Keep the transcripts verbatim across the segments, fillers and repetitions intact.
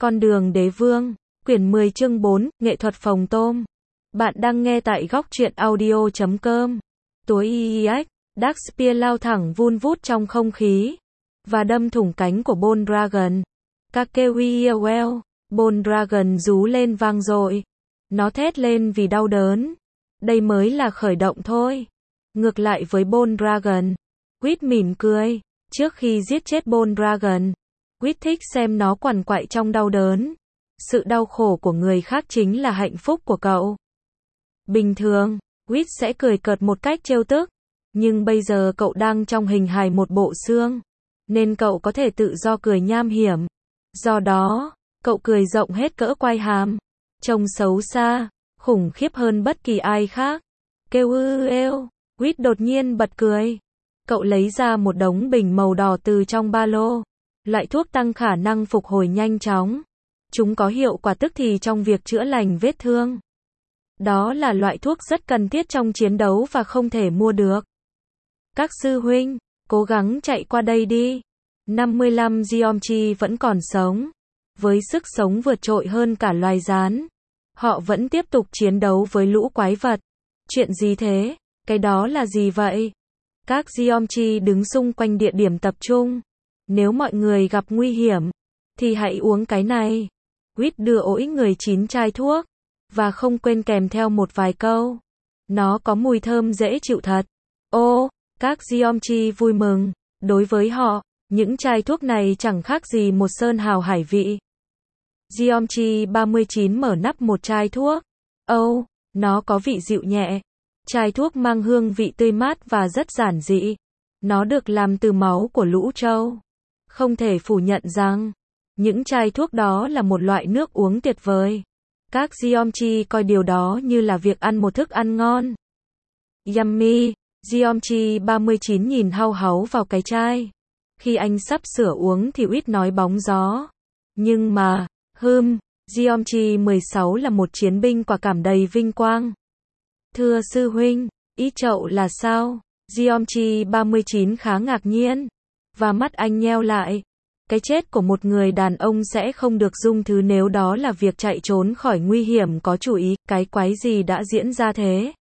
Con đường đế vương, quyển mười chương bốn, nghệ thuật phồng tôm. Bạn đang nghe tại góc truyện audio chấm com. Túi i ích, Dark Spear lao thẳng vun vút trong không khí và đâm thủng cánh của Bone Dragon. Kakewell, Bone Dragon rú lên vang dội. Nó thét lên vì đau đớn. Đây mới là khởi động thôi. Ngược lại với Bone Dragon, Quýt mỉm cười. Trước khi giết chết Bone Dragon, Quýt thích xem nó quằn quại trong đau đớn. Sự đau khổ của người khác chính là hạnh phúc của cậu. Bình thường, Quýt sẽ cười cợt một cách trêu tức. Nhưng bây giờ cậu đang trong hình hài một bộ xương, nên cậu có thể tự do cười nham hiểm. Do đó, cậu cười rộng hết cỡ quai hàm. Trông xấu xa, khủng khiếp hơn bất kỳ ai khác. Kêu ư êu, Quýt đột nhiên bật cười. Cậu lấy ra một đống bình màu đỏ từ trong ba lô. Loại thuốc tăng khả năng phục hồi nhanh chóng. Chúng có hiệu quả tức thì trong việc chữa lành vết thương. Đó là loại thuốc rất cần thiết trong chiến đấu và không thể mua được. Các sư huynh, cố gắng chạy qua đây đi. năm mươi lăm Geomchi vẫn còn sống. Với sức sống vượt trội hơn cả loài rán. Họ vẫn tiếp tục chiến đấu với lũ quái vật. Chuyện gì thế? Cái đó là gì vậy? Các Geomchi đứng xung quanh địa điểm tập trung. Nếu mọi người gặp nguy hiểm, thì hãy uống cái này. Quýt đưa mỗi người chín chai thuốc. Và không quên kèm theo một vài câu. Nó có mùi thơm dễ chịu thật. Ô, các Geomchi vui mừng. Đối với họ, những chai thuốc này chẳng khác gì một sơn hào hải vị. Geomchi ba mươi chín mở nắp một chai thuốc. Âu, nó có vị dịu nhẹ. Chai thuốc mang hương vị tươi mát và rất giản dị. Nó được làm từ máu của lũ trâu. Không thể phủ nhận rằng, những chai thuốc đó là một loại nước uống tuyệt vời. Các Geomchi coi điều đó như là việc ăn một thức ăn ngon. Yummy, Geomchi ba mươi chín nhìn hau háu vào cái chai. Khi anh sắp sửa uống thì Quýt nói bóng gió. Nhưng mà, hừm, Geomchi mười sáu là một chiến binh quả cảm đầy vinh quang. Thưa sư huynh, ý chậu là sao? Geomchi ba mươi chín khá ngạc nhiên. Và mắt anh nheo lại. Cái chết của một người đàn ông sẽ không được dung thứ nếu đó là việc chạy trốn khỏi nguy hiểm có chủ ý. Cái quái gì đã diễn ra thế?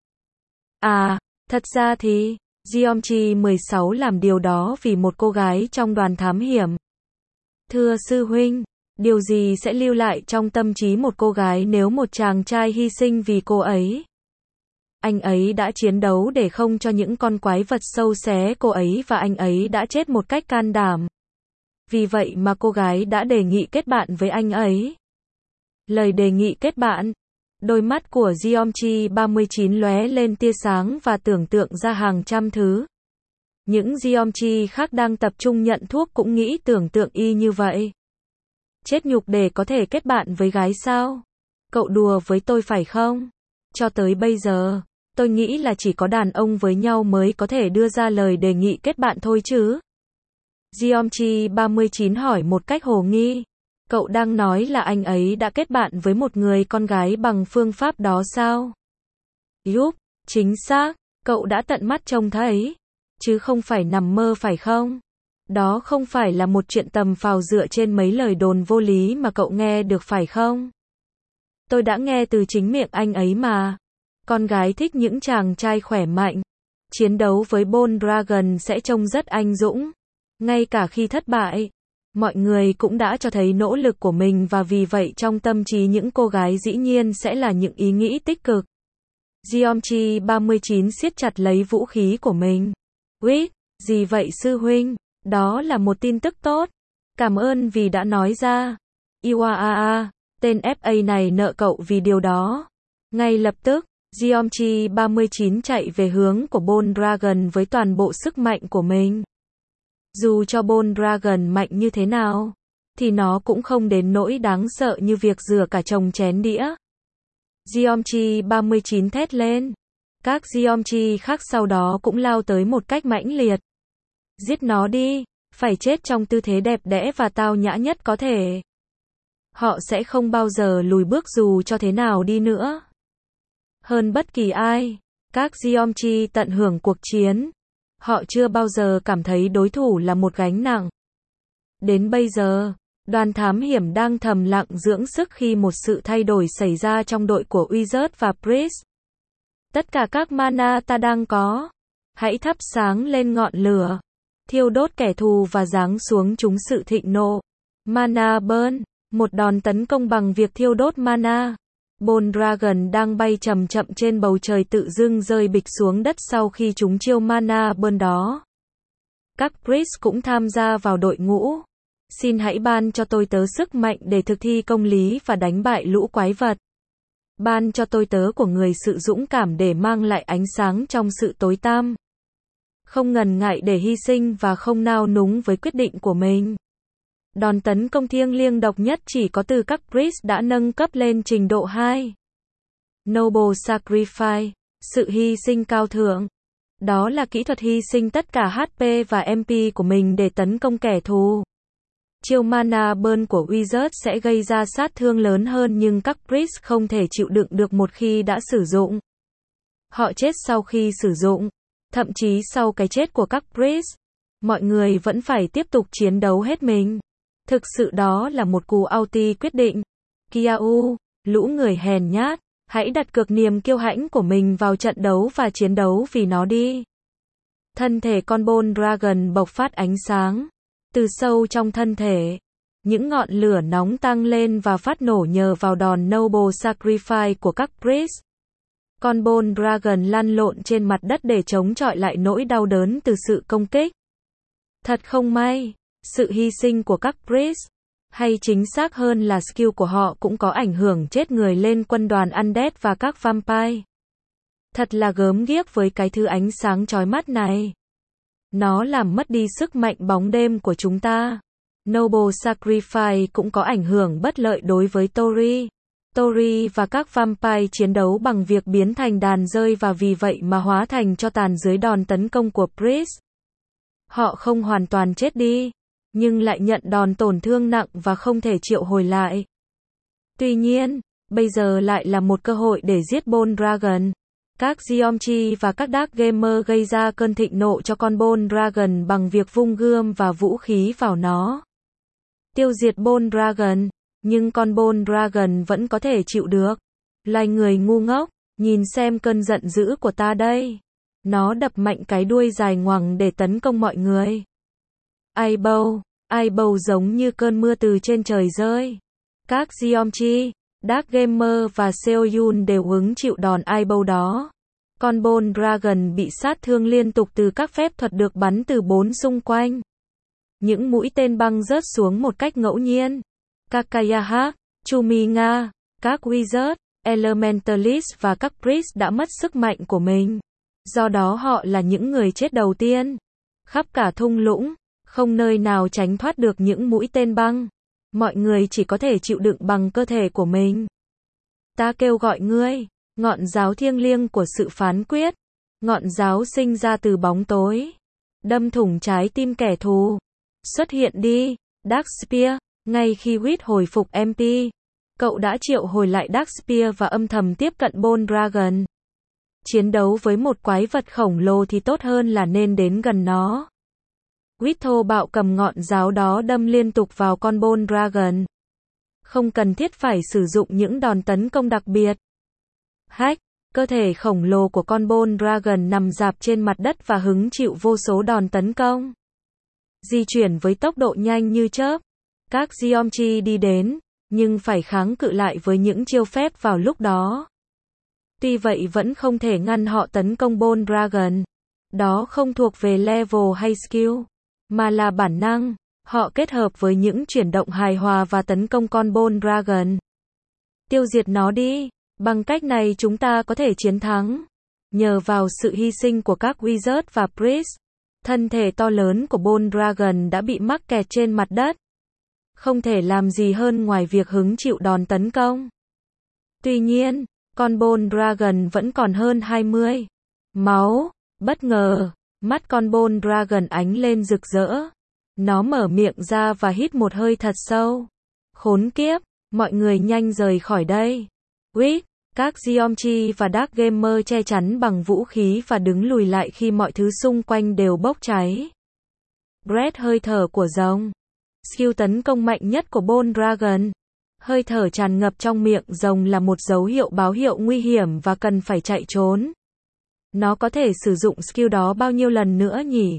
À, thật ra thì, Geomchi mười sáu làm điều đó vì một cô gái trong đoàn thám hiểm. Thưa sư huynh, điều gì sẽ lưu lại trong tâm trí một cô gái nếu một chàng trai hy sinh vì cô ấy? Anh ấy đã chiến đấu để không cho những con quái vật sâu xé cô ấy và anh ấy đã chết một cách can đảm. Vì vậy mà cô gái đã đề nghị kết bạn với anh ấy. Lời đề nghị kết bạn. Đôi mắt của Geomchi ba mươi chín lóe lên tia sáng và tưởng tượng ra hàng trăm thứ. Những Geomchi khác đang tập trung nhận thuốc cũng nghĩ tưởng tượng y như vậy. Chết nhục để có thể kết bạn với gái sao? Cậu đùa với tôi phải không? Cho tới bây giờ, tôi nghĩ là chỉ có đàn ông với nhau mới có thể đưa ra lời đề nghị kết bạn thôi chứ. Geomchi ba mươi chín hỏi một cách hồ nghi. Cậu đang nói là anh ấy đã kết bạn với một người con gái bằng phương pháp đó sao? Yup, chính xác, cậu đã tận mắt trông thấy. Chứ không phải nằm mơ phải không? Đó không phải là một chuyện tầm phào dựa trên mấy lời đồn vô lý mà cậu nghe được phải không? Tôi đã nghe từ chính miệng anh ấy mà. Con gái thích những chàng trai khỏe mạnh. Chiến đấu với Bone Dragon sẽ trông rất anh dũng. Ngay cả khi thất bại, mọi người cũng đã cho thấy nỗ lực của mình và vì vậy trong tâm trí những cô gái dĩ nhiên sẽ là những ý nghĩ tích cực. Geomchi ba mươi chín siết chặt lấy vũ khí của mình. Quýt, gì vậy sư huynh? Đó là một tin tức tốt. Cảm ơn vì đã nói ra. Iwaa, tên ép a này nợ cậu vì điều đó. Ngay lập tức, Geomchi ba mươi chín chạy về hướng của Bone Dragon với toàn bộ sức mạnh của mình. Dù cho Bone Dragon mạnh như thế nào, thì nó cũng không đến nỗi đáng sợ như việc rửa cả chồng chén đĩa. Geomchi ba mươi chín thét lên. Các Geomchi khác sau đó cũng lao tới một cách mãnh liệt. Giết nó đi, phải chết trong tư thế đẹp đẽ và tao nhã nhất có thể. Họ sẽ không bao giờ lùi bước dù cho thế nào đi nữa. Hơn bất kỳ ai, các Geomchi tận hưởng cuộc chiến. Họ chưa bao giờ cảm thấy đối thủ là một gánh nặng. Đến bây giờ, Đoàn thám hiểm đang thầm lặng dưỡng sức khi một sự thay đổi xảy ra trong đội của Wizard và Priest. Tất cả các mana ta đang có. Hãy thắp sáng lên ngọn lửa. Thiêu đốt kẻ thù và giáng xuống chúng sự thịnh nộ. Mana Burn. Một đòn tấn công bằng việc thiêu đốt mana. Bone Dragon đang bay chậm chậm trên bầu trời tự dưng rơi bịch xuống đất sau khi chúng chiêu Mana Burn đó. Các Priest cũng tham gia vào đội ngũ. Xin hãy ban cho tôi tớ sức mạnh để thực thi công lý và đánh bại lũ quái vật. Ban cho tôi tớ của người sự dũng cảm để mang lại ánh sáng trong sự tối tăm. Không ngần ngại để hy sinh và không nao núng với quyết định của mình. Đòn tấn công thiêng liêng độc nhất chỉ có từ các Priest đã nâng cấp lên trình độ hai. Noble Sacrifice. Sự hy sinh cao thượng. Đó là kỹ thuật hy sinh tất cả hát pê và em pê của mình để tấn công kẻ thù. Chiêu Mana Burn của Wizard sẽ gây ra sát thương lớn hơn nhưng các Priest không thể chịu đựng được một khi đã sử dụng. Họ chết sau khi sử dụng. Thậm chí sau cái chết của các Priest, mọi người vẫn phải tiếp tục chiến đấu hết mình. Thực sự đó là một cú ulti quyết định. Kiau, lũ người hèn nhát, hãy đặt cược niềm kiêu hãnh của mình vào trận đấu và chiến đấu vì nó đi. Thân thể con Bone Dragon bộc phát ánh sáng. Từ sâu trong thân thể, những ngọn lửa nóng tăng lên và phát nổ nhờ vào đòn Noble Sacrifice của các Priest. Con Bone Dragon lăn lộn trên mặt đất để chống chọi lại nỗi đau đớn từ sự công kích. Thật không may, sự hy sinh của các Priest, hay chính xác hơn là skill của họ cũng có ảnh hưởng chết người lên quân đoàn Undead và các Vampire. Thật là gớm ghiếc với cái thứ ánh sáng chói mắt này. Nó làm mất đi sức mạnh bóng đêm của chúng ta. Noble Sacrifice cũng có ảnh hưởng bất lợi đối với Tori. Tori và các Vampire chiến đấu bằng việc biến thành đàn rơi và vì vậy mà hóa thành tro tàn dưới đòn tấn công của Priest. Họ không hoàn toàn chết đi, nhưng lại nhận đòn tổn thương nặng và không thể triệu hồi lại. Tuy nhiên, bây giờ lại là một cơ hội để giết Bone Dragon. Các Geometry và các Dark Gamer gây ra cơn thịnh nộ cho con Bone Dragon bằng việc vung gươm và vũ khí vào nó. Tiêu diệt Bone Dragon, nhưng con Bone Dragon vẫn có thể chịu được. Loài người ngu ngốc, nhìn xem cơn giận dữ của ta đây. Nó đập mạnh cái đuôi dài ngoằng để tấn công mọi người. Eyebow, Eyebow giống như cơn mưa từ trên trời rơi. Các Geometry, Dark Gamer và Seoyun đều hứng chịu đòn Eyebow đó. Con Bone Dragon bị sát thương liên tục từ các phép thuật được bắn từ bốn xung quanh. Những mũi tên băng rớt xuống một cách ngẫu nhiên. Kakayahak, Chuminga, các Wizard, Elementalist và các Priest đã mất sức mạnh của mình. Do đó họ là những người chết đầu tiên. Khắp cả thung lũng, không nơi nào tránh thoát được những mũi tên băng. Mọi người chỉ có thể chịu đựng bằng cơ thể của mình. Ta kêu gọi ngươi, ngọn giáo thiêng liêng của sự phán quyết. Ngọn giáo sinh ra từ bóng tối. Đâm thủng trái tim kẻ thù. Xuất hiện đi, Dark Spear. Ngay khi Wit hồi phục em pê, cậu đã triệu hồi lại Dark Spear và âm thầm tiếp cận Bone Dragon. Chiến đấu với một quái vật khổng lồ thì tốt hơn là nên đến gần nó. Wit thô bạo cầm ngọn giáo đó đâm liên tục vào con Bone Dragon. Không cần thiết phải sử dụng những đòn tấn công đặc biệt. Hack, cơ thể khổng lồ của con Bone Dragon nằm rạp trên mặt đất và hứng chịu vô số đòn tấn công. Di chuyển với tốc độ nhanh như chớp. Các Geometry đi đến, nhưng phải kháng cự lại với những chiêu phép vào lúc đó. Tuy vậy vẫn không thể ngăn họ tấn công Bone Dragon. Đó không thuộc về level hay skill, mà là bản năng. Họ kết hợp với những chuyển động hài hòa và tấn công con Bone Dragon. Tiêu diệt nó đi. Bằng cách này chúng ta có thể chiến thắng. Nhờ vào sự hy sinh của các Wizard và Priest, thân thể to lớn của Bone Dragon đã bị mắc kẹt trên mặt đất. Không thể làm gì hơn ngoài việc hứng chịu đòn tấn công. Tuy nhiên, con Bone Dragon vẫn còn hơn hai mươi. Máu. Bất ngờ, mắt con Bone Dragon ánh lên rực rỡ. Nó mở miệng ra và hít một hơi thật sâu. Khốn kiếp, mọi người nhanh rời khỏi đây. Wit, các Geometry và Dark Gamer che chắn bằng vũ khí và đứng lùi lại khi mọi thứ xung quanh đều bốc cháy. Breath hơi thở của rồng. Skill tấn công mạnh nhất của Bone Dragon. Hơi thở tràn ngập trong miệng rồng là một dấu hiệu báo hiệu nguy hiểm và cần phải chạy trốn. Nó có thể sử dụng skill đó bao nhiêu lần nữa nhỉ?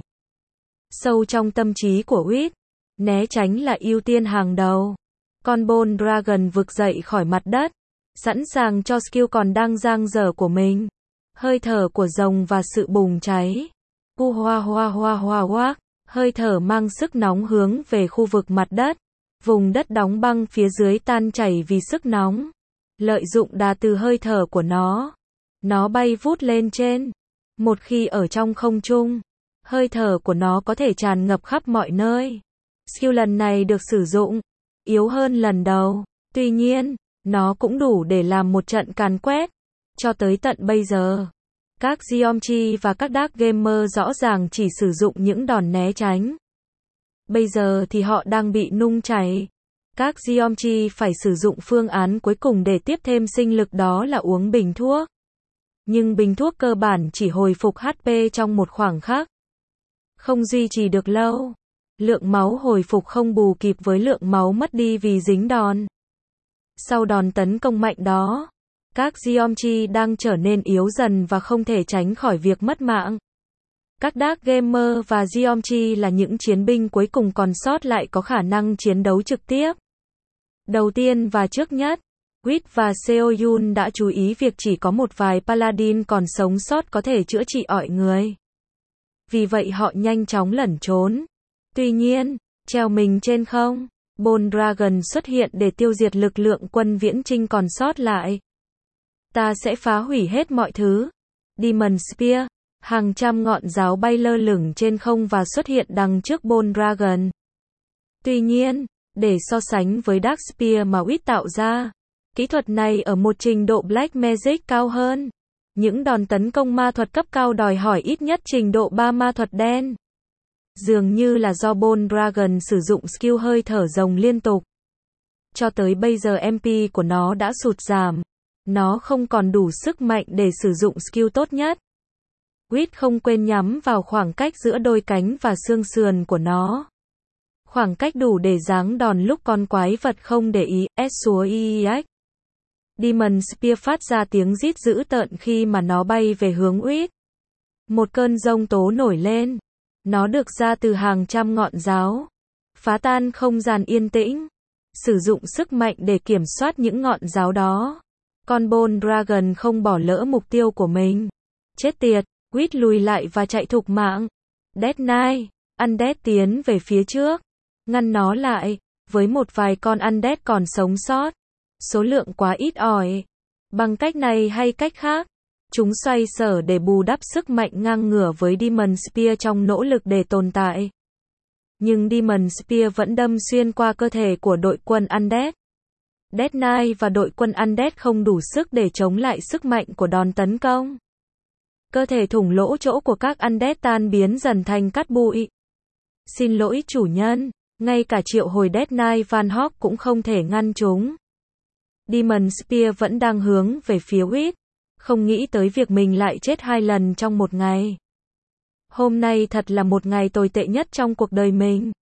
Sâu trong tâm trí của Whit, né tránh là ưu tiên hàng đầu. Con Bone Dragon vực dậy khỏi mặt đất, sẵn sàng cho skill còn đang dang dở của mình. Hơi thở của rồng và sự bùng cháy. Hu hoa hoa hoa hoa hoa, hơi thở mang sức nóng hướng về khu vực mặt đất. Vùng đất đóng băng phía dưới tan chảy vì sức nóng. Lợi dụng đà từ hơi thở của nó, nó bay vút lên trên. Một khi ở trong không trung, hơi thở của nó có thể tràn ngập khắp mọi nơi. Skill lần này được sử dụng, yếu hơn lần đầu. Tuy nhiên, nó cũng đủ để làm một trận càn quét. Cho tới tận bây giờ, các Geometry và các Dark Gamer rõ ràng chỉ sử dụng những đòn né tránh. Bây giờ thì họ đang bị nung chảy. Các Geometry phải sử dụng phương án cuối cùng để tiếp thêm sinh lực, đó là uống bình thuốc. Nhưng bình thuốc cơ bản chỉ hồi phục hát pê trong một khoảng khắc. Không duy trì được lâu. Lượng máu hồi phục không bù kịp với lượng máu mất đi vì dính đòn. Sau đòn tấn công mạnh đó, các Geometry đang trở nên yếu dần và không thể tránh khỏi việc mất mạng. Các Dark Gamer và Geometry là những chiến binh cuối cùng còn sót lại có khả năng chiến đấu trực tiếp. Đầu tiên và trước nhất, Whit và Seoyun đã chú ý việc chỉ có một vài Paladin còn sống sót có thể chữa trị ỏi người. Vì vậy họ nhanh chóng lẩn trốn. Tuy nhiên, treo mình trên không, Bone Dragon xuất hiện để tiêu diệt lực lượng quân viễn chinh còn sót lại. Ta sẽ phá hủy hết mọi thứ. Demon Spear, hàng trăm ngọn giáo bay lơ lửng trên không và xuất hiện đằng trước Bone Dragon. Tuy nhiên, để so sánh với Dark Spear mà Whit tạo ra, kỹ thuật này ở một trình độ Black Magic cao hơn. Những đòn tấn công ma thuật cấp cao đòi hỏi ít nhất trình độ ba ma thuật đen. Dường như là do Bone Dragon sử dụng skill hơi thở rồng liên tục. Cho tới bây giờ em pê của nó đã sụt giảm. Nó không còn đủ sức mạnh để sử dụng skill tốt nhất. Whit không quên nhắm vào khoảng cách giữa đôi cánh và xương sườn của nó. Khoảng cách đủ để giáng đòn lúc con quái vật không để ý. S xúa i x. Demon Spear phát ra tiếng rít dữ tợn khi mà nó bay về hướng Whit. Một cơn giông tố nổi lên. Nó được ra từ hàng trăm ngọn giáo, phá tan không gian yên tĩnh. Sử dụng sức mạnh để kiểm soát những ngọn giáo đó. Con Bone Dragon không bỏ lỡ mục tiêu của mình. Chết tiệt, Whit lùi lại và chạy thục mạng. Death Knight, Undead tiến về phía trước, ngăn nó lại, với một vài con Undead còn sống sót. Số lượng quá ít ỏi. Bằng cách này hay cách khác, chúng xoay sở để bù đắp sức mạnh ngang ngửa với Demon Spear trong nỗ lực để tồn tại. Nhưng Demon Spear vẫn đâm xuyên qua cơ thể của đội quân Undead. Death Knight và đội quân Undead không đủ sức để chống lại sức mạnh của đòn tấn công. Cơ thể thủng lỗ chỗ của các Undead tan biến dần thành cát bụi. Xin lỗi chủ nhân, ngay cả triệu hồi Death Knight Van Hawk cũng không thể ngăn chúng. Demon Spear vẫn đang hướng về phía Whit, không nghĩ tới việc mình lại chết hai lần trong một ngày. Hôm nay thật là một ngày tồi tệ nhất trong cuộc đời mình.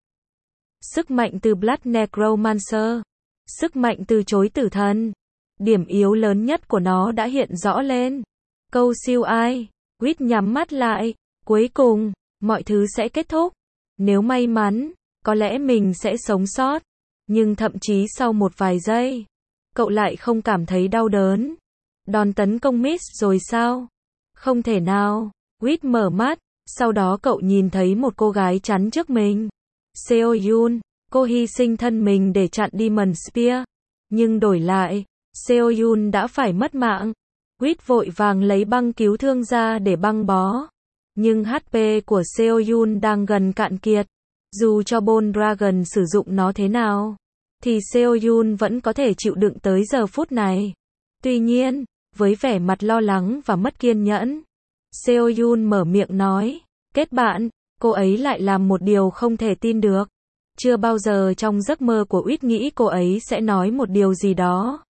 Sức mạnh từ Blood Necromancer, sức mạnh từ chối tử thần. Điểm yếu lớn nhất của nó đã hiện rõ lên. Câu siêu ai, Whit nhắm mắt lại. Cuối cùng, mọi thứ sẽ kết thúc. Nếu may mắn, có lẽ mình sẽ sống sót. Nhưng thậm chí sau một vài giây, cậu lại không cảm thấy đau đớn. Đòn tấn công miss rồi sao? Không thể nào. Whit mở mắt, sau đó cậu nhìn thấy một cô gái chắn trước mình. Seoyun, cô hy sinh thân mình để chặn Demon Spear. Nhưng đổi lại, Seoyun đã phải mất mạng. Whit vội vàng lấy băng cứu thương ra để băng bó. Nhưng hát pê của Seoyun đang gần cạn kiệt. Dù cho Bone Dragon sử dụng nó thế nào, thì Seoyun vẫn có thể chịu đựng tới giờ phút này. Tuy nhiên, với vẻ mặt lo lắng và mất kiên nhẫn, Seoyun mở miệng nói, kết bạn, cô ấy lại làm một điều không thể tin được. Chưa bao giờ trong giấc mơ của Whit nghĩ cô ấy sẽ nói một điều gì đó.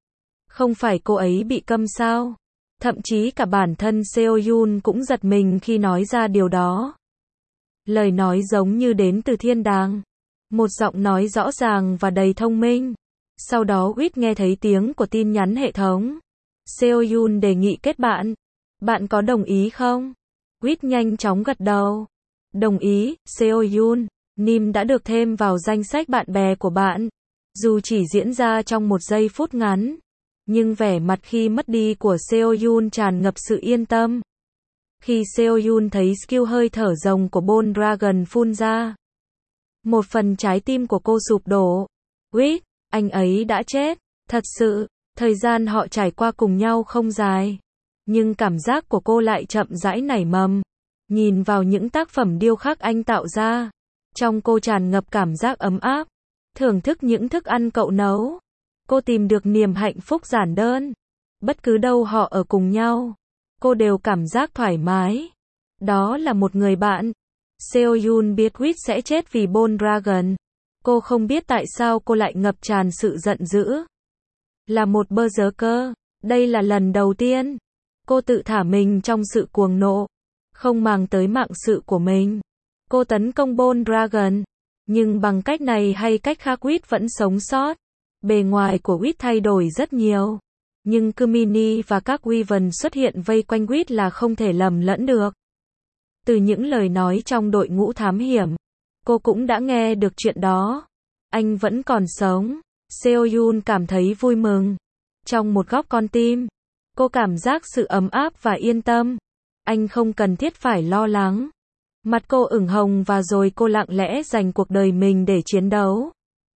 Không phải cô ấy bị câm sao? Thậm chí cả bản thân Seoyun cũng giật mình khi nói ra điều đó. Lời nói giống như đến từ thiên đàng. Một giọng nói rõ ràng và đầy thông minh. Sau đó Wit nghe thấy tiếng của tin nhắn hệ thống. Seoyun đề nghị kết bạn. Bạn có đồng ý không? Wit nhanh chóng gật đầu. Đồng ý, Seoyun. Nim đã được thêm vào danh sách bạn bè của bạn. Dù chỉ diễn ra trong một giây phút ngắn. Nhưng vẻ mặt khi mất đi của Seoyun tràn ngập sự yên tâm. Khi Seoyun thấy skill hơi thở rồng của Bone Dragon phun ra. Một phần trái tim của cô sụp đổ. Wit, anh ấy đã chết. Thật sự, thời gian họ trải qua cùng nhau không dài. Nhưng cảm giác của cô lại chậm rãi nảy mầm. Nhìn vào những tác phẩm điêu khắc anh tạo ra. Trong cô tràn ngập cảm giác ấm áp. Thưởng thức những thức ăn cậu nấu. Cô tìm được niềm hạnh phúc giản đơn. Bất cứ đâu họ ở cùng nhau. Cô đều cảm giác thoải mái. Đó là một người bạn. Seoyun biết Wit sẽ chết vì Bone Dragon. Cô không biết tại sao cô lại ngập tràn sự giận dữ. Là một berserker. Đây là lần đầu tiên. Cô tự thả mình trong sự cuồng nộ. Không màng tới mạng sự của mình. Cô tấn công Bone Dragon. Nhưng bằng cách này hay cách khác Wit vẫn sống sót. Bề ngoài của Wit thay đổi rất nhiều. Nhưng Kumini và các Wyvern xuất hiện vây quanh Wit là không thể lầm lẫn được. Từ những lời nói trong đội ngũ thám hiểm, cô cũng đã nghe được chuyện đó. Anh vẫn còn sống. Seoyun cảm thấy vui mừng. Trong một góc con tim, cô cảm giác sự ấm áp và yên tâm. Anh không cần thiết phải lo lắng. Mặt cô ửng hồng và rồi cô lặng lẽ dành cuộc đời mình để chiến đấu.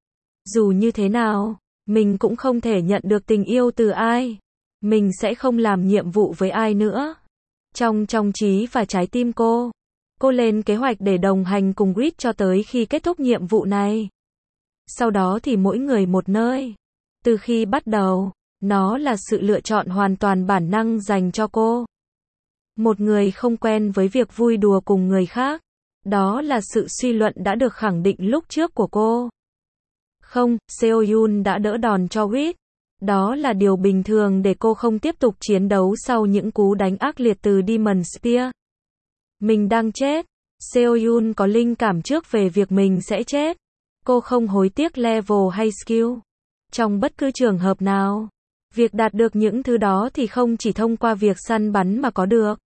Dù như thế nào, mình cũng không thể nhận được tình yêu từ ai. Mình sẽ không làm nhiệm vụ với ai nữa. Trong trong trí và trái tim cô, cô lên kế hoạch để đồng hành cùng Wit cho tới khi kết thúc nhiệm vụ này. Sau đó thì mỗi người một nơi. Từ khi bắt đầu, nó là sự lựa chọn hoàn toàn bản năng dành cho cô. Một người không quen với việc vui đùa cùng người khác. Đó là sự suy luận đã được khẳng định lúc trước của cô. Không, Seoyun đã đỡ đòn cho Wit. Đó là điều bình thường để cô không tiếp tục chiến đấu sau những cú đánh ác liệt từ Demon Spear. Mình đang chết. Seoyun có linh cảm trước về việc mình sẽ chết. Cô không hối tiếc level hay skill. Trong bất cứ trường hợp nào, việc đạt được những thứ đó thì không chỉ thông qua việc săn bắn mà có được.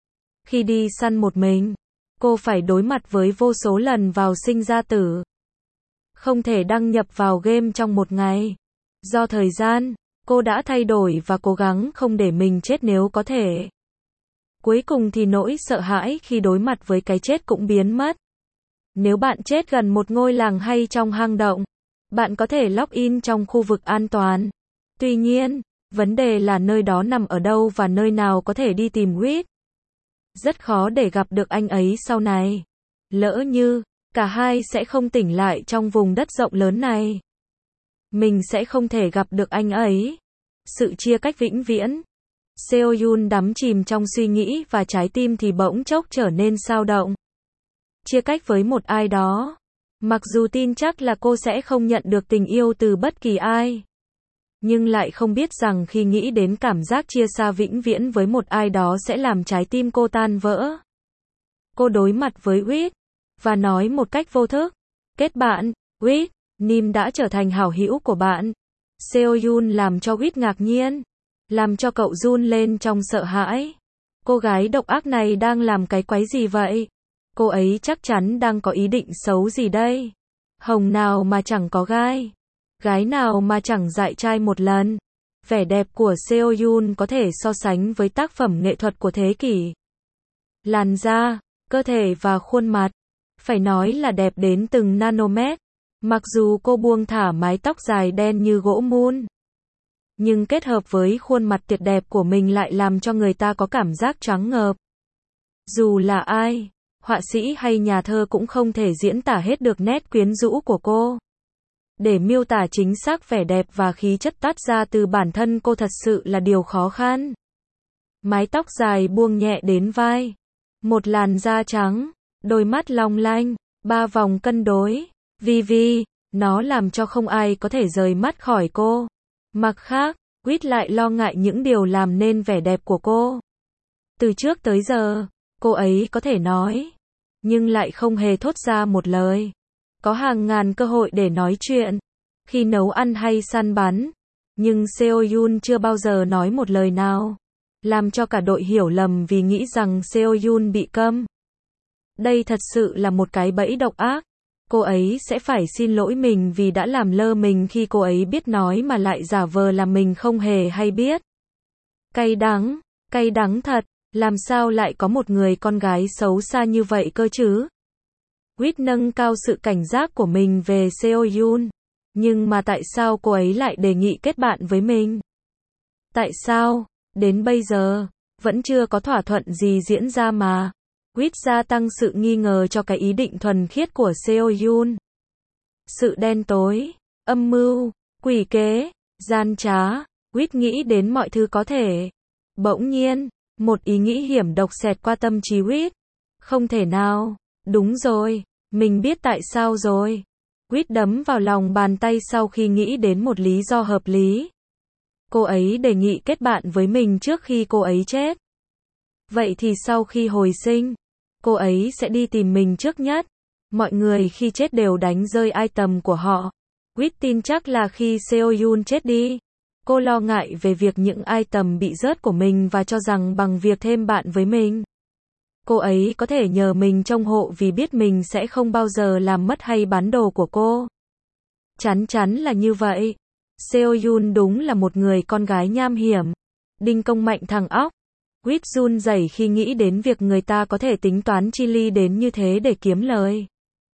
Khi đi săn một mình, cô phải đối mặt với vô số lần vào sinh ra tử. Không thể đăng nhập vào game trong một ngày. Do thời gian, cô đã thay đổi và cố gắng không để mình chết nếu có thể. Cuối cùng thì nỗi sợ hãi khi đối mặt với cái chết cũng biến mất. Nếu bạn chết gần một ngôi làng hay trong hang động, bạn có thể login trong khu vực an toàn. Tuy nhiên, vấn đề là nơi đó nằm ở đâu và nơi nào có thể đi tìm Wit. Rất khó để gặp được anh ấy sau này. Lỡ như, cả hai sẽ không tỉnh lại trong vùng đất rộng lớn này. Mình sẽ không thể gặp được anh ấy. Sự chia cách vĩnh viễn. Seoyun đắm chìm trong suy nghĩ và trái tim thì bỗng chốc trở nên xao động. Chia cách với một ai đó. Mặc dù tin chắc là cô sẽ không nhận được tình yêu từ bất kỳ ai. Nhưng lại không biết rằng khi nghĩ đến cảm giác chia xa vĩnh viễn với một ai đó sẽ làm trái tim cô tan vỡ. Cô đối mặt với Wit. Và nói một cách vô thức. Kết bạn, Wit. Nim đã trở thành hảo hữu của bạn. Seoyun làm cho Wit ngạc nhiên. Làm cho cậu run lên trong sợ hãi. Cô gái độc ác này đang làm cái quái gì vậy? Cô ấy chắc chắn đang có ý định xấu gì đây? Hồng nào mà chẳng có gai. Gái nào mà chẳng dại trai một lần. Vẻ đẹp của Seoyun có thể so sánh với tác phẩm nghệ thuật của thế kỷ. Làn da, cơ thể và khuôn mặt. Phải nói là đẹp đến từng nanomet. Mặc dù cô buông thả mái tóc dài đen như gỗ mun. Nhưng kết hợp với khuôn mặt tuyệt đẹp của mình lại làm cho người ta có cảm giác choáng ngợp. Dù là ai, họa sĩ hay nhà thơ cũng không thể diễn tả hết được nét quyến rũ của cô. Để miêu tả chính xác vẻ đẹp và khí chất toát ra từ bản thân cô thật sự là điều khó khăn. Mái tóc dài buông nhẹ đến vai. Một làn da trắng, đôi mắt long lanh, ba vòng cân đối. Vi vi, nó làm cho không ai có thể rời mắt khỏi cô. Mặt khác, Wit lại lo ngại những điều làm nên vẻ đẹp của cô. Từ trước tới giờ, cô ấy có thể nói, nhưng lại không hề thốt ra một lời. có hàng ngàn cơ hội để nói chuyện, khi nấu ăn hay săn bắn, nhưng Seo Yun chưa bao giờ nói một lời nào, làm cho cả đội hiểu lầm vì nghĩ rằng Seo Yun bị câm. Đây thật sự là một cái bẫy độc ác. Cô ấy sẽ phải xin lỗi mình vì đã làm lơ mình khi cô ấy biết nói mà lại giả vờ là mình không hề hay biết. Cay đắng, cay đắng thật, làm sao lại có một người con gái xấu xa như vậy cơ chứ? Quýt nâng cao sự cảnh giác của mình về Seo Yun. Nhưng mà tại sao cô ấy lại đề nghị kết bạn với mình? Tại sao, đến bây giờ, vẫn chưa có thỏa thuận gì diễn ra mà? Quýt gia tăng sự nghi ngờ cho cái ý định thuần khiết của Seo Yun. Sự đen tối, âm mưu, quỷ kế, gian trá, Quýt nghĩ đến mọi thứ có thể. Bỗng nhiên, một ý nghĩ hiểm độc xẹt qua tâm trí Quýt. Không thể nào, đúng rồi, mình biết tại sao rồi. Quýt đấm vào lòng bàn tay sau khi nghĩ đến một lý do hợp lý. Cô ấy đề nghị kết bạn với mình trước khi cô ấy chết. Vậy thì sau khi hồi sinh, cô ấy sẽ đi tìm mình trước nhất. Mọi người khi chết đều đánh rơi item của họ. Quýt tin chắc là khi Seo Yun chết đi, cô lo ngại về việc những item bị rớt của mình và cho rằng bằng việc thêm bạn với mình, cô ấy có thể nhờ mình trông hộ vì biết mình sẽ không bao giờ làm mất hay bán đồ của cô. Chắn chắn là như vậy. Seo Yun đúng là một người con gái nham hiểm. Đinh công mạnh thằng óc. Quýt run rẩy khi nghĩ đến việc người ta có thể tính toán chi ly đến như thế để kiếm lời.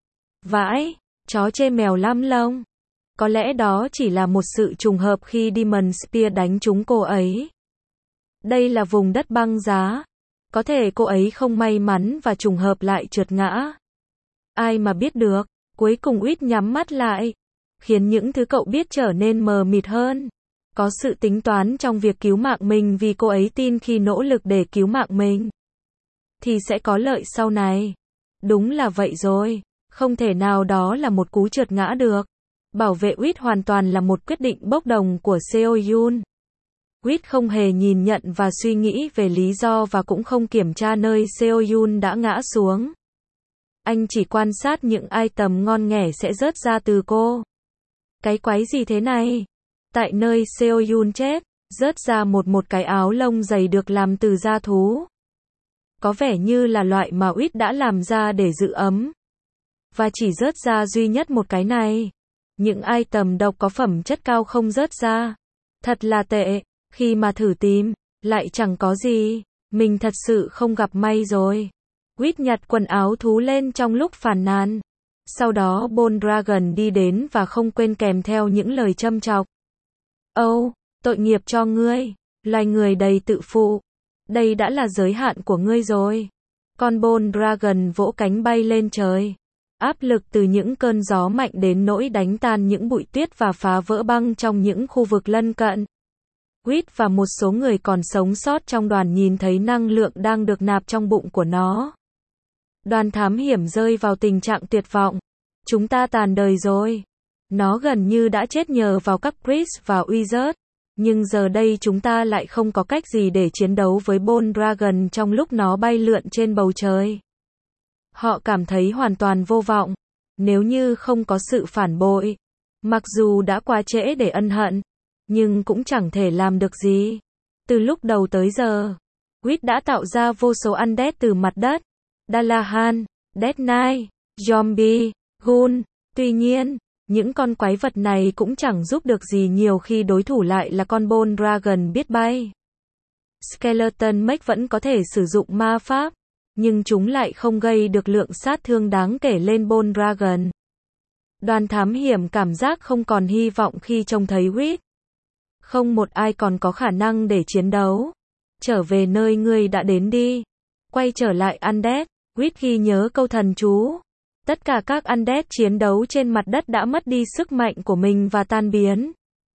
Vãi, chó chê mèo lam lông. Có lẽ đó chỉ là một sự trùng hợp khi Demon Spear đánh trúng cô ấy. Đây là vùng đất băng giá. Có thể cô ấy không may mắn và trùng hợp lại trượt ngã. Ai mà biết được. Cuối cùng Quýt nhắm mắt lại, khiến những thứ cậu biết trở nên mờ mịt hơn. Có sự tính toán trong việc cứu mạng mình vì cô ấy tin khi nỗ lực để cứu mạng mình thì sẽ có lợi sau này. Đúng là vậy rồi. Không thể nào đó là một cú trượt ngã được. Bảo vệ Quýt hoàn toàn là một quyết định bốc đồng của Seo Yun. Quýt không hề nhìn nhận và suy nghĩ về lý do và cũng không kiểm tra nơi Seo Yun đã ngã xuống. Anh chỉ quan sát những item ngon nghẻ sẽ rớt ra từ cô. Cái quái gì thế này? Tại nơi Seo Yun chết, rớt ra một một cái áo lông dày được làm từ da thú. Có vẻ như là loại mà Quýt đã làm ra để giữ ấm. Và chỉ rớt ra duy nhất một cái này. Những item độc có phẩm chất cao không rớt ra. Thật là tệ. Khi mà thử tìm, lại chẳng có gì. Mình thật sự không gặp may rồi. Quýt nhặt quần áo thú lên trong lúc phàn nàn. Sau đó Bone Dragon đi đến và không quên kèm theo những lời châm chọc. Âu, oh, tội nghiệp cho ngươi, loài người đầy tự phụ. Đây đã là giới hạn của ngươi rồi. Con Bone Dragon vỗ cánh bay lên trời. Áp lực từ những cơn gió mạnh đến nỗi đánh tan những bụi tuyết và phá vỡ băng trong những khu vực lân cận. Quýt và một số người còn sống sót trong đoàn nhìn thấy năng lượng đang được nạp trong bụng của nó. Đoàn thám hiểm rơi vào tình trạng tuyệt vọng. Chúng ta tàn đời rồi. Nó gần như đã chết nhờ vào các priest và wizard. Nhưng giờ đây chúng ta lại không có cách gì để chiến đấu với Bone Dragon trong lúc nó bay lượn trên bầu trời. Họ cảm thấy hoàn toàn vô vọng. Nếu như không có sự phản bội. Mặc dù đã quá trễ để ân hận. Nhưng cũng chẳng thể làm được gì. Từ lúc đầu tới giờ, Quýt đã tạo ra vô số undead từ mặt đất. Dalahan, Death Knight, Zombie, Ghoul. Tuy nhiên, những con quái vật này cũng chẳng giúp được gì nhiều khi đối thủ lại là con Bone Dragon biết bay. Skeleton Mech vẫn có thể sử dụng ma pháp, nhưng chúng lại không gây được lượng sát thương đáng kể lên Bone Dragon. Đoàn thám hiểm cảm giác không còn hy vọng khi trông thấy Quýt. Không một ai còn có khả năng để chiến đấu. Trở về nơi ngươi đã đến đi. Quay trở lại Undead, Quýt ghi nhớ câu thần chú. Tất cả các Undead chiến đấu trên mặt đất đã mất đi sức mạnh của mình và tan biến.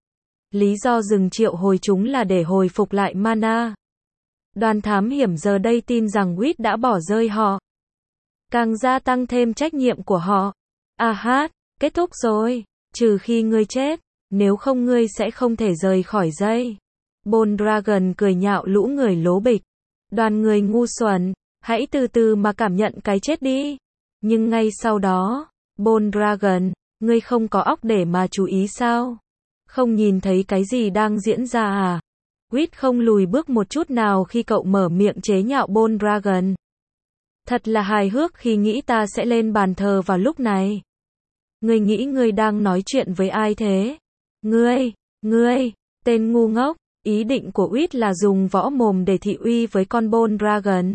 Lý do dừng triệu hồi chúng là để hồi phục lại mana. Đoàn thám hiểm giờ đây tin rằng Quýt đã bỏ rơi họ. Càng gia tăng thêm trách nhiệm của họ. À hát, kết thúc rồi. Trừ khi ngươi chết. Nếu không ngươi sẽ không thể rời khỏi dây. Bone Dragon cười nhạo lũ người lố bịch. Đoàn người ngu xuẩn, hãy từ từ mà cảm nhận cái chết đi. Nhưng ngay sau đó, Bone Dragon, ngươi không có óc để mà chú ý sao? Không nhìn thấy cái gì đang diễn ra à? Quýt không lùi bước một chút nào khi cậu mở miệng chế nhạo Bone Dragon. Thật là hài hước khi nghĩ ta sẽ lên bàn thờ vào lúc này. Ngươi nghĩ ngươi đang nói chuyện với ai thế? Ngươi, ngươi, tên ngu ngốc. Ý định của Quýt là dùng võ mồm để thị uy với con Bone Dragon.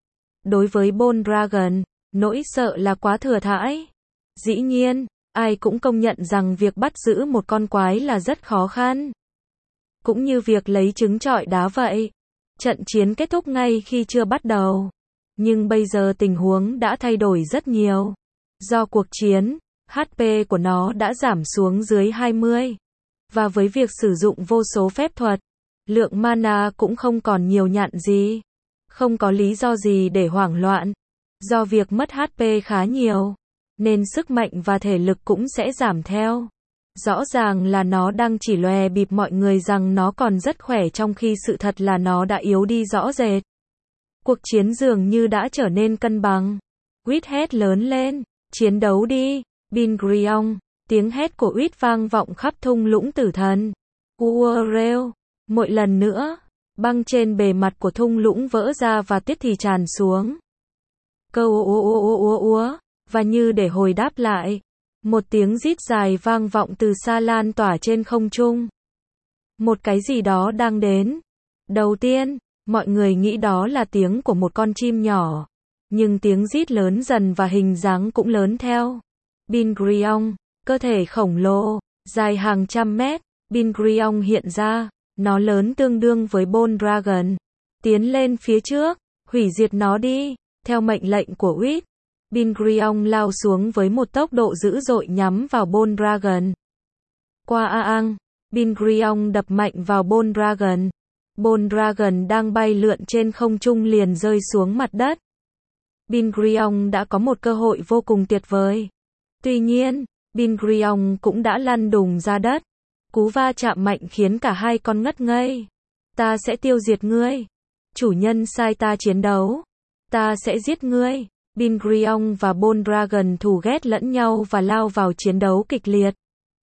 Đối với Bone Dragon, nỗi sợ là quá thừa thãi. Dĩ nhiên, ai cũng công nhận rằng việc bắt giữ một con quái là rất khó khăn. Cũng như việc lấy trứng trọi đá vậy. Trận chiến kết thúc ngay khi chưa bắt đầu. Nhưng bây giờ tình huống đã thay đổi rất nhiều. Do cuộc chiến, hát pê của nó đã giảm xuống dưới hai mươi. Và với việc sử dụng vô số phép thuật, lượng mana cũng không còn nhiều nhặn gì. Không có lý do gì để hoảng loạn. Do việc mất hát pê khá nhiều, nên sức mạnh và thể lực cũng sẽ giảm theo. Rõ ràng là nó đang chỉ lòe bịp mọi người rằng nó còn rất khỏe trong khi sự thật là nó đã yếu đi rõ rệt. Cuộc chiến dường như đã trở nên cân bằng. Quýt hét lớn lên, chiến đấu đi, Bingrion. Tiếng hét của Quýt vang vọng khắp thung lũng tử thần. Uorel, mỗi lần nữa, băng trên bề mặt của thung lũng vỡ ra và tiết thì tràn xuống. Câu ua ua ua ua ua, và như để hồi đáp lại, một tiếng rít dài vang vọng từ xa lan tỏa trên không trung. Một cái gì đó đang đến. Đầu tiên, mọi người nghĩ đó là tiếng của một con chim nhỏ. Nhưng tiếng rít lớn dần và hình dáng cũng lớn theo. Bingrion, cơ thể khổng lồ, dài hàng trăm mét, Bingrion hiện ra, nó lớn tương đương với Bone Dragon. Tiến lên phía trước, hủy diệt nó đi, theo mệnh lệnh của Quýt. Bingrion lao xuống với một tốc độ dữ dội nhắm vào Bone Dragon. Qua aang, Bingrion đập mạnh vào Bone Dragon. Bone Dragon đang bay lượn trên không trung liền rơi xuống mặt đất. Bingrion đã có một cơ hội vô cùng tuyệt vời. Tuy nhiên, Bingrion cũng đã lăn đùng ra đất. Cú va chạm mạnh khiến cả hai con ngất ngây. Ta sẽ tiêu diệt ngươi. Chủ nhân sai ta chiến đấu. Ta sẽ giết ngươi. Bingrion và Bone Dragon thù ghét lẫn nhau và lao vào chiến đấu kịch liệt.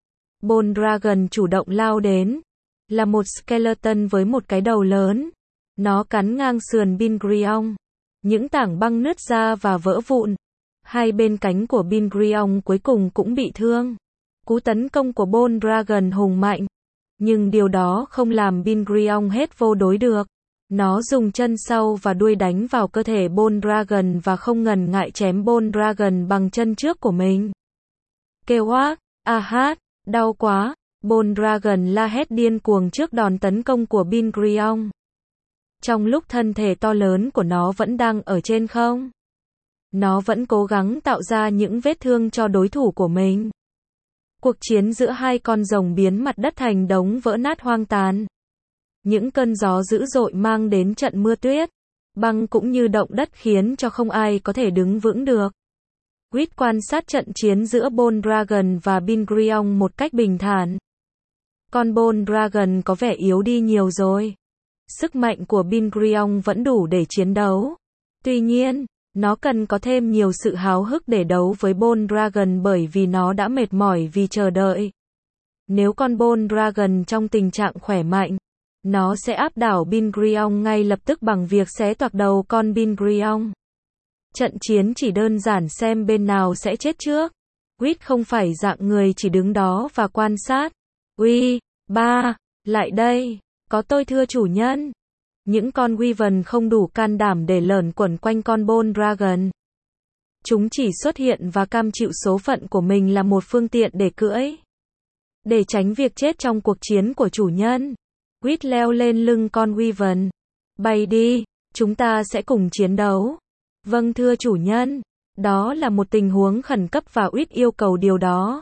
Bone Dragon chủ động lao đến. Là một skeleton với một cái đầu lớn. Nó cắn ngang sườn Bingrion. Những tảng băng nứt ra và vỡ vụn. Hai bên cánh của Bingrion cuối cùng cũng bị thương. Cú tấn công của Bone Dragon hùng mạnh. Nhưng điều đó không làm Bingrion hết vô đối được. Nó dùng chân sau và đuôi đánh vào cơ thể Bone Dragon và không ngần ngại chém Bone Dragon bằng chân trước của mình. Kêu oác, a hát, đau quá. Bone Dragon la hét điên cuồng trước đòn tấn công của Bingrion. Trong lúc thân thể to lớn của nó vẫn đang ở trên không, nó vẫn cố gắng tạo ra những vết thương cho đối thủ của mình. Cuộc chiến giữa hai con rồng biến mặt đất thành đống vỡ nát hoang tàn. Những cơn gió dữ dội mang đến trận mưa tuyết, băng cũng như động đất khiến cho không ai có thể đứng vững được. Quýt quan sát trận chiến giữa Bone Dragon và Bingrion một cách bình thản. Con Bone Dragon có vẻ yếu đi nhiều rồi. Sức mạnh của Bingrion vẫn đủ để chiến đấu. Tuy nhiên, nó cần có thêm nhiều sự háo hức để đấu với Bone Dragon bởi vì nó đã mệt mỏi vì chờ đợi. Nếu con Bone Dragon trong tình trạng khỏe mạnh, nó sẽ áp đảo Bingrion ngay lập tức bằng việc xé toạc đầu con Bingrion. Trận chiến chỉ đơn giản xem bên nào sẽ chết trước. Quýt không phải dạng người chỉ đứng đó và quan sát. Uy, ba, lại đây, có tôi thưa chủ nhân. Những con Wyvern không đủ can đảm để lởn quẩn quanh con Bone Dragon. Chúng chỉ xuất hiện và cam chịu số phận của mình là một phương tiện để cưỡi. Để tránh việc chết trong cuộc chiến của chủ nhân, Quýt leo lên lưng con Wyvern. Bay đi, chúng ta sẽ cùng chiến đấu. Vâng thưa chủ nhân. Đó là một tình huống khẩn cấp và Quýt yêu cầu điều đó.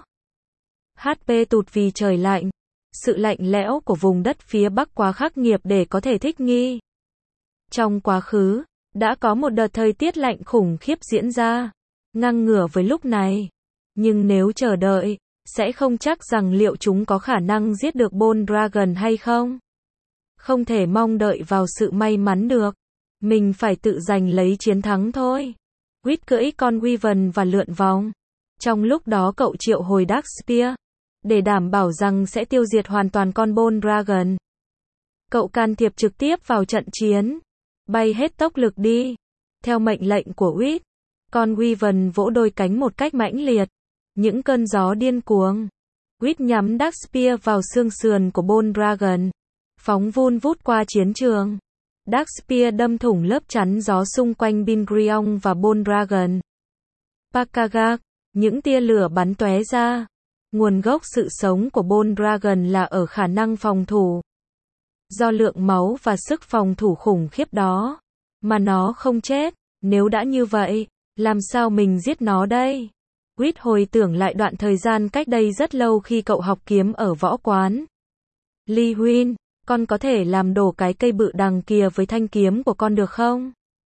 hát pê tụt vì trời lạnh. Sự lạnh lẽo của vùng đất phía Bắc quá khắc nghiệt để có thể thích nghi. Trong quá khứ, đã có một đợt thời tiết lạnh khủng khiếp diễn ra, ngang ngửa với lúc này. Nhưng nếu chờ đợi, sẽ không chắc rằng liệu chúng có khả năng giết được Bone Dragon hay không. Không thể mong đợi vào sự may mắn được. Mình phải tự giành lấy chiến thắng thôi. Quýt cưỡi con Wyvern và lượn vòng. Trong lúc đó cậu triệu hồi Dark Spear, để đảm bảo rằng sẽ tiêu diệt hoàn toàn con Bone Dragon. Cậu can thiệp trực tiếp vào trận chiến, bay hết tốc lực đi. Theo mệnh lệnh của Whit, con Wyvern vỗ đôi cánh một cách mãnh liệt. Những cơn gió điên cuồng. Whit nhắm Dark Spear vào xương sườn của Bone Dragon, phóng vun vút qua chiến trường. Dark Spear đâm thủng lớp chắn gió xung quanh Bingrion và Bone Dragon. Pakagak, những tia lửa bắn tóe ra. Nguồn gốc sự sống của Bone Dragon là ở khả năng phòng thủ. Do lượng máu và sức phòng thủ khủng khiếp đó, mà nó không chết. Nếu đã như vậy, làm sao mình giết nó đây? Whit hồi tưởng lại đoạn thời gian cách đây rất lâu khi cậu học kiếm ở võ quán. Lee Huynh, con có thể làm đổ cái cây bự đằng kia với thanh kiếm của con được không?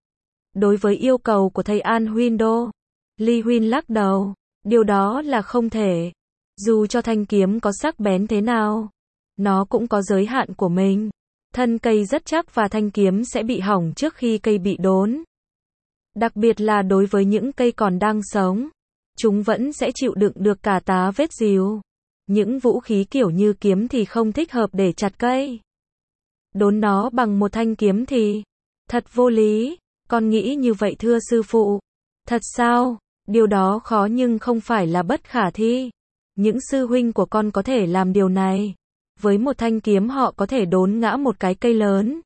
Đối với yêu cầu của thầy An Window, Lee Huynh lắc đầu. Điều đó là không thể. Dù cho thanh kiếm có sắc bén thế nào, nó cũng có giới hạn của mình. Thân cây rất chắc và thanh kiếm sẽ bị hỏng trước khi cây bị đốn. Đặc biệt là đối với những cây còn đang sống. Chúng vẫn sẽ chịu đựng được cả tá vết dìu. Những vũ khí kiểu như kiếm thì không thích hợp để chặt cây. Đốn nó bằng một thanh kiếm thì thật vô lý. Con nghĩ như vậy thưa sư phụ? Thật sao? Điều đó khó nhưng không phải là bất khả thi. Những sư huynh của con có thể làm điều này. Với một thanh kiếm họ có thể đốn ngã một cái cây lớn.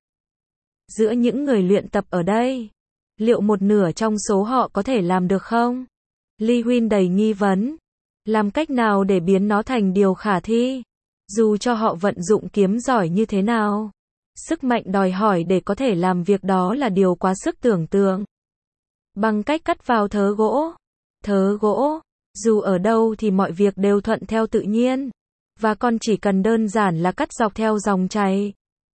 Giữa những người luyện tập ở đây, liệu một nửa trong số họ có thể làm được không? Lee Huynh đầy nghi vấn. Làm cách nào để biến nó thành điều khả thi? Dù cho họ vận dụng kiếm giỏi như thế nào, sức mạnh đòi hỏi để có thể làm việc đó là điều quá sức tưởng tượng. Bằng cách cắt vào thớ gỗ. Thớ gỗ, dù ở đâu thì mọi việc đều thuận theo tự nhiên. Và con chỉ cần đơn giản là cắt dọc theo dòng chảy.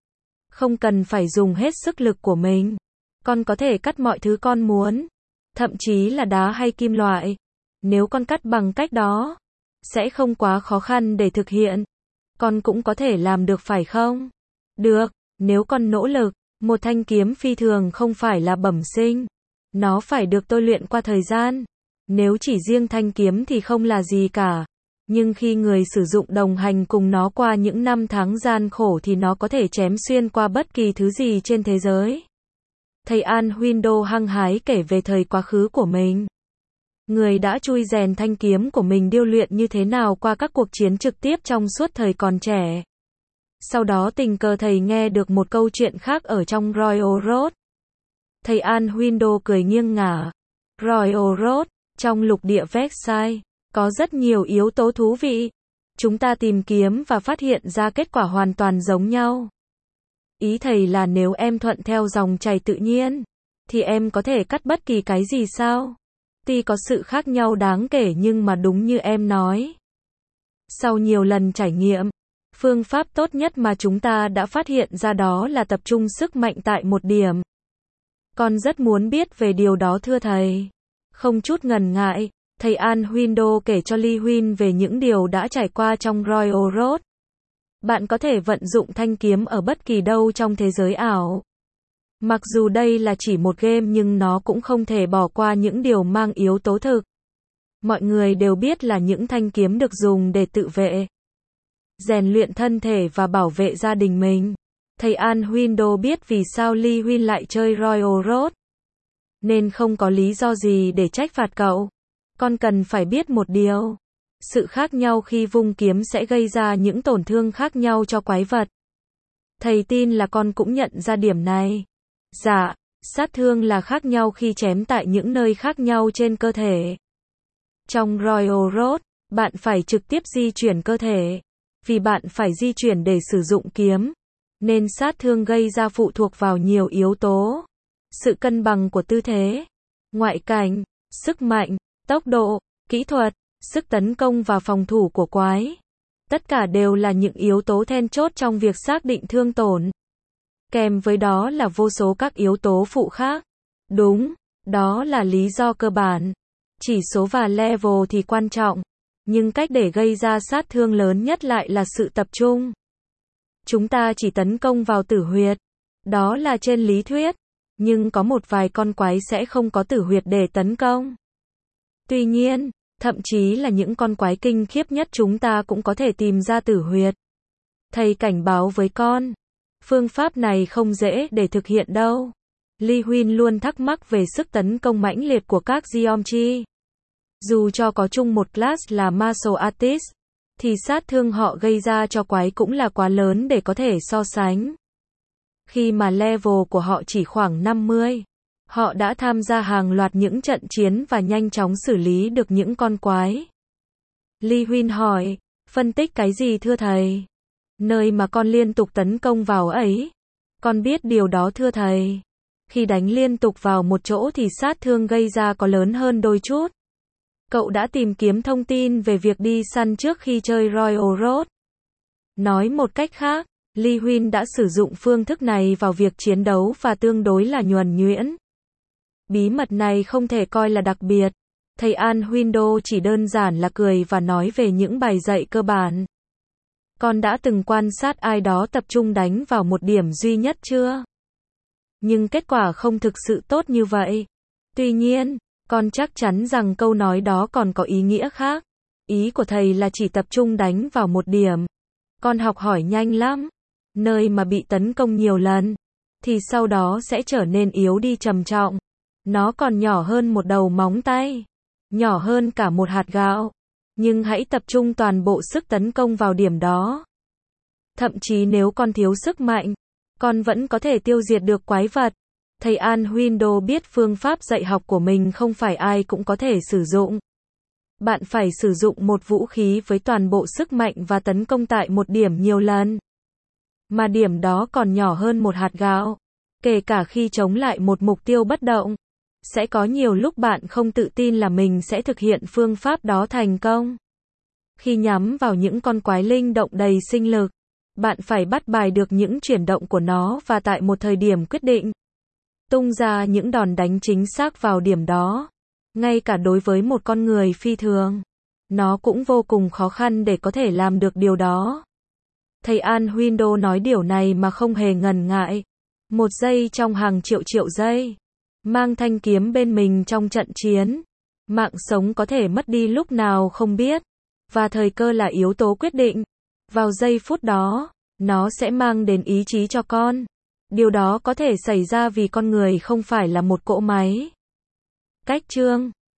Không cần phải dùng hết sức lực của mình. Con có thể cắt mọi thứ con muốn. Thậm chí là đá hay kim loại. Nếu con cắt bằng cách đó, sẽ không quá khó khăn để thực hiện. Con cũng có thể làm được phải không? Được, nếu con nỗ lực. Một thanh kiếm phi thường không phải là bẩm sinh. Nó phải được tôi luyện qua thời gian. Nếu chỉ riêng thanh kiếm thì không là gì cả. Nhưng khi người sử dụng đồng hành cùng nó qua những năm tháng gian khổ thì nó có thể chém xuyên qua bất kỳ thứ gì trên thế giới. Thầy An Window hăng hái kể về thời quá khứ của mình. Người đã chui rèn thanh kiếm của mình điêu luyện như thế nào qua các cuộc chiến trực tiếp trong suốt thời còn trẻ. Sau đó tình cờ thầy nghe được một câu chuyện khác ở trong Royal Road. Thầy An Window cười nghiêng ngả. Royal Road, trong lục địa Versailles, có rất nhiều yếu tố thú vị. Chúng ta tìm kiếm và phát hiện ra kết quả hoàn toàn giống nhau. Ý thầy là nếu em thuận theo dòng chảy tự nhiên, thì em có thể cắt bất kỳ cái gì sao? Tuy có sự khác nhau đáng kể nhưng mà đúng như em nói. Sau nhiều lần trải nghiệm, phương pháp tốt nhất mà chúng ta đã phát hiện ra đó là tập trung sức mạnh tại một điểm. Con rất muốn biết về điều đó thưa thầy. Không chút ngần ngại, thầy An Window kể cho Lee Huynh về những điều đã trải qua trong Royal Road. Bạn có thể vận dụng thanh kiếm ở bất kỳ đâu trong thế giới ảo. Mặc dù đây là chỉ một game nhưng nó cũng không thể bỏ qua những điều mang yếu tố thực. Mọi người đều biết là những thanh kiếm được dùng để tự vệ, rèn luyện thân thể và bảo vệ gia đình mình. Thầy An Window biết vì sao Lee Huynh lại chơi Royal Road, nên không có lý do gì để trách phạt cậu. Con cần phải biết một điều. Sự khác nhau khi vung kiếm sẽ gây ra những tổn thương khác nhau cho quái vật. Thầy tin là con cũng nhận ra điểm này. Dạ, sát thương là khác nhau khi chém tại những nơi khác nhau trên cơ thể. Trong Royal Road, bạn phải trực tiếp di chuyển cơ thể. Vì bạn phải di chuyển để sử dụng kiếm, nên sát thương gây ra phụ thuộc vào nhiều yếu tố. Sự cân bằng của tư thế, ngoại cảnh, sức mạnh, tốc độ, kỹ thuật, sức tấn công và phòng thủ của quái. Tất cả đều là những yếu tố then chốt trong việc xác định thương tổn. Kèm với đó là vô số các yếu tố phụ khác. Đúng, đó là lý do cơ bản. Chỉ số và level thì quan trọng, nhưng cách để gây ra sát thương lớn nhất lại là sự tập trung. Chúng ta chỉ tấn công vào tử huyệt. Đó là trên lý thuyết. Nhưng có một vài con quái sẽ không có tử huyệt để tấn công. Tuy nhiên, Thậm chí là những con quái kinh khiếp nhất chúng ta cũng có thể tìm ra tử huyệt. Thầy cảnh báo với con, phương pháp này không dễ để thực hiện đâu. Li Huyên luôn thắc mắc về sức tấn công mãnh liệt của các Geomchi. Dù cho có chung một class là Martial Artist, thì sát thương họ gây ra cho quái cũng là quá lớn để có thể so sánh. Khi mà level của họ chỉ khoảng năm mươi, họ đã tham gia hàng loạt những trận chiến và nhanh chóng xử lý được những con quái. Li Huyên hỏi, phân tích cái gì thưa thầy? Nơi mà con liên tục tấn công vào ấy. Con biết điều đó thưa thầy. Khi đánh liên tục vào một chỗ thì sát thương gây ra có lớn hơn đôi chút. Cậu đã tìm kiếm thông tin về việc đi săn trước khi chơi Royal Road. Nói một cách khác, Li Huyên đã sử dụng phương thức này vào việc chiến đấu và tương đối là nhuần nhuyễn. Bí mật này không thể coi là đặc biệt. Thầy An Window chỉ đơn giản là cười và nói về những bài dạy cơ bản. Con đã từng quan sát ai đó tập trung đánh vào một điểm duy nhất chưa? Nhưng kết quả không thực sự tốt như vậy. Tuy nhiên, con chắc chắn rằng câu nói đó còn có ý nghĩa khác. Ý của thầy là chỉ tập trung đánh vào một điểm. Con học hỏi nhanh lắm. Nơi mà bị tấn công nhiều lần, thì sau đó sẽ trở nên yếu đi trầm trọng. Nó còn nhỏ hơn một đầu móng tay. Nhỏ hơn cả một hạt gạo. Nhưng hãy tập trung toàn bộ sức tấn công vào điểm đó. Thậm chí nếu con thiếu sức mạnh, con vẫn có thể tiêu diệt được quái vật. Thầy An Window biết phương pháp dạy học của mình không phải ai cũng có thể sử dụng. Bạn phải sử dụng một vũ khí với toàn bộ sức mạnh và tấn công tại một điểm nhiều lần. Mà điểm đó còn nhỏ hơn một hạt gạo. Kể cả khi chống lại một mục tiêu bất động. Sẽ có nhiều lúc bạn không tự tin là mình sẽ thực hiện phương pháp đó thành công. Khi nhắm vào những con quái linh động đầy sinh lực, bạn phải bắt bài được những chuyển động của nó và tại một thời điểm quyết định, tung ra những đòn đánh chính xác vào điểm đó. Ngay cả đối với một con người phi thường, nó cũng vô cùng khó khăn để có thể làm được điều đó. Thầy An Window nói điều này mà không hề ngần ngại. Một giây trong hàng triệu triệu giây. Mang thanh kiếm bên mình trong trận chiến. Mạng sống có thể mất đi lúc nào không biết. Và thời cơ là yếu tố quyết định. Vào giây phút đó, nó sẽ mang đến ý chí cho con. Điều đó có thể xảy ra vì con người không phải là một cỗ máy. Cách chương